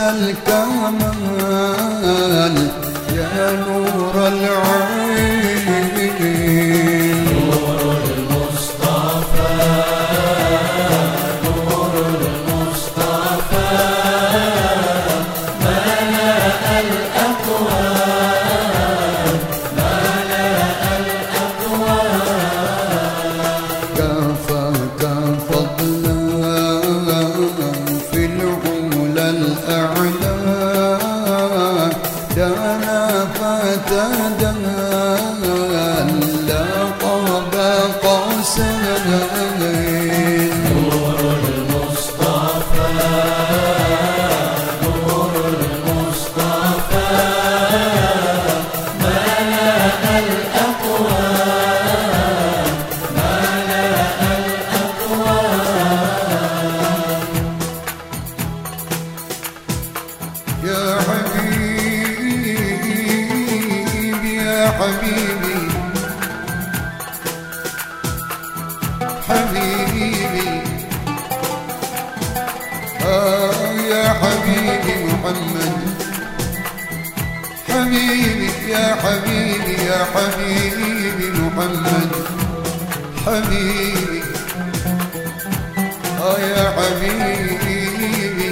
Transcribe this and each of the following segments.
الكمال يا نور العين. نور المصطفى نور المصطفى ملأ الأكوان ملأ الأكوان. كفاك فضلا في العلا الأعلى دانا فتدلى قاب قوسين. نور المصطفى نور المصطفى ملأ الأكوان ملأ الأكوان. يا حبيبي يا حبيبي حبيبي يا حبيبي محمد حبيبي يا حبيبي يا حبيبي محمد حبيبي يا حبيبي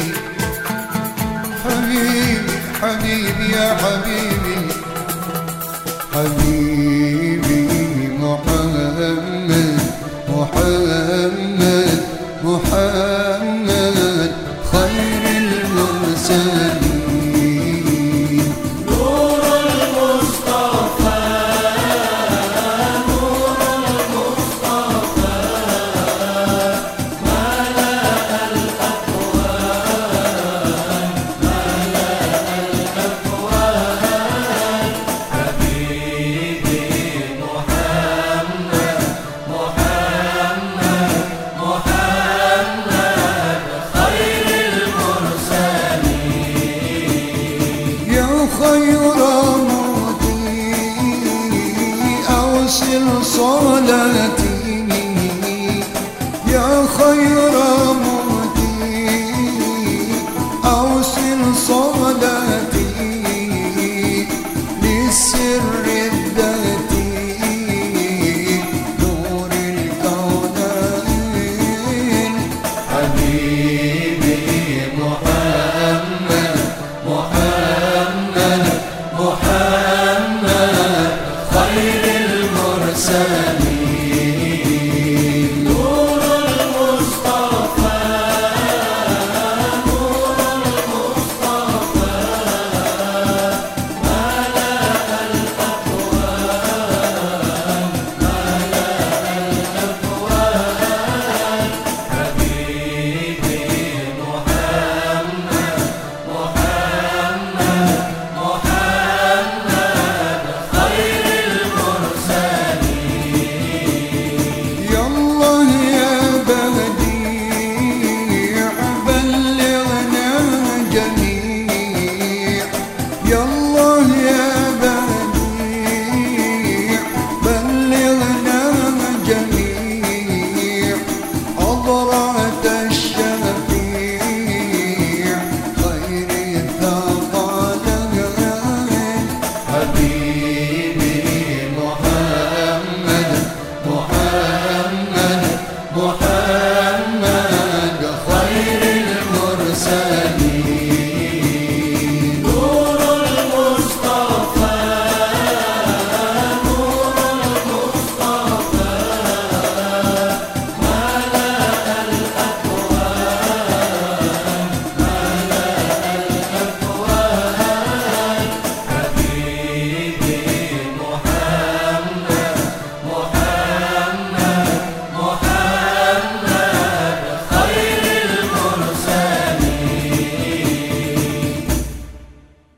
حبيبي حبيبي يا حبيبي حبيبي محمد محمد محمد خير المرسلين. نور المصطفى نور المصطفى ملأ الأكوان ملأ الأكوان. حبيبي محمد محمد محمد خير المرسلين. يا خير موتي أوصل صلاتي يا خير موتي أوصل صلاتي للسر الذاتي نور الكونين. حبيبي محمد محمد محمد خير المرسلين.